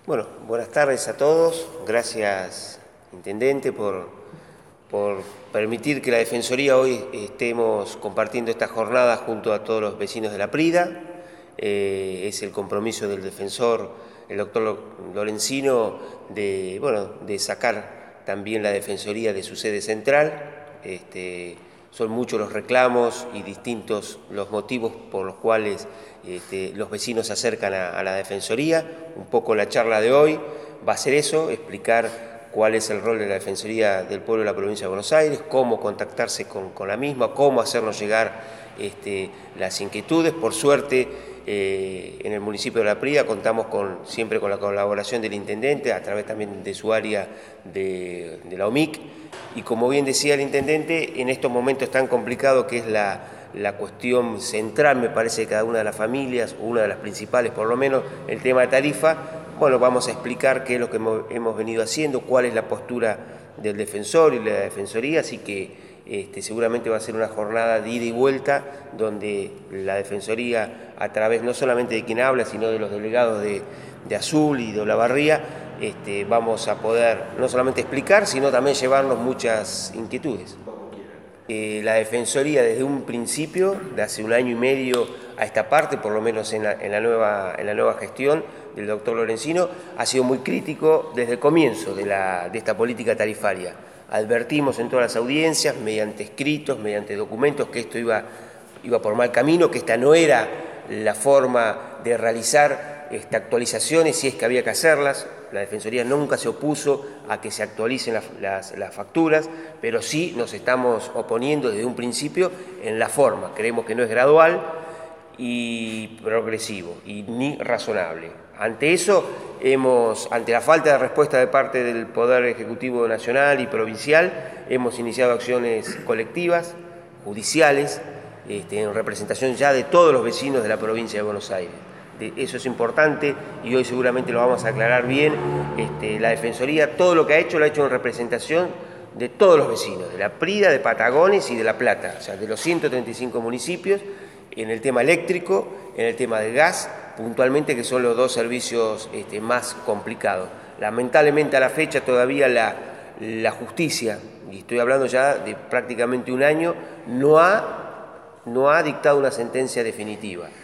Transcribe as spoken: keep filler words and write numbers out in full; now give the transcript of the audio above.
Bueno, buenas tardes a todos. Gracias, Intendente, por, por permitir que la Defensoría hoy estemos compartiendo esta jornada junto a todos los vecinos de La Prida. Eh, es el compromiso del defensor, el doctor Lorenzino, de, bueno, de sacar también la Defensoría de su sede central. Este, son muchos los reclamos y distintos los motivos por los cuales este, los vecinos se acercan a, a la Defensoría. Un poco la charla de hoy va a ser eso, explicar cuál es el rol de la Defensoría del Pueblo de la Provincia de Buenos Aires, cómo contactarse con, con la misma, cómo hacernos llegar este, las inquietudes. Por suerte, eh, en el municipio de La Prida contamos con, siempre con la colaboración del Intendente, a través también de su área de, de la O M I C. Y como bien decía el Intendente, en estos momentos tan complicados que es la, la cuestión central, me parece, de cada una de las familias, o una de las principales por lo menos, el tema de tarifa, bueno, vamos a explicar qué es lo que hemos, hemos venido haciendo, cuál es la postura del defensor y de la Defensoría, así que este, seguramente va a ser una jornada de ida y vuelta, donde la Defensoría, a través no solamente de quien habla, sino de los delegados de, de Azul y de Olavarría, Este, vamos a poder no solamente explicar, sino también llevarnos muchas inquietudes. Eh, la Defensoría desde un principio, de hace un año y medio a esta parte, por lo menos en la, en la, nueva, en la nueva gestión del doctor Lorenzino, ha sido muy crítico desde el comienzo de, la, de esta política tarifaria. Advertimos en todas las audiencias, mediante escritos, mediante documentos, que esto iba, iba por mal camino, que esta no era la forma de realizar este, actualizaciones si es que había que hacerlas. La Defensoría nunca se opuso a que se actualicen las, las, las facturas, pero sí nos estamos oponiendo desde un principio en la forma. Creemos que no es gradual y progresivo y ni razonable. Ante eso, hemos, ante la falta de respuesta de parte del Poder Ejecutivo Nacional y Provincial, hemos iniciado acciones colectivas, judiciales, este, en representación ya de todos los vecinos de la provincia de Buenos Aires. Eso es importante y hoy seguramente lo vamos a aclarar bien. Este, la Defensoría, todo lo que ha hecho, lo ha hecho en representación de todos los vecinos, de La Prida, de Patagones y de La Plata, o sea, de los ciento treinta y cinco municipios, en el tema eléctrico, en el tema de gas, puntualmente, que son los dos servicios este, más complicados. Lamentablemente a la fecha todavía la, la justicia, y estoy hablando ya de prácticamente un año, no ha, no ha dictado una sentencia definitiva.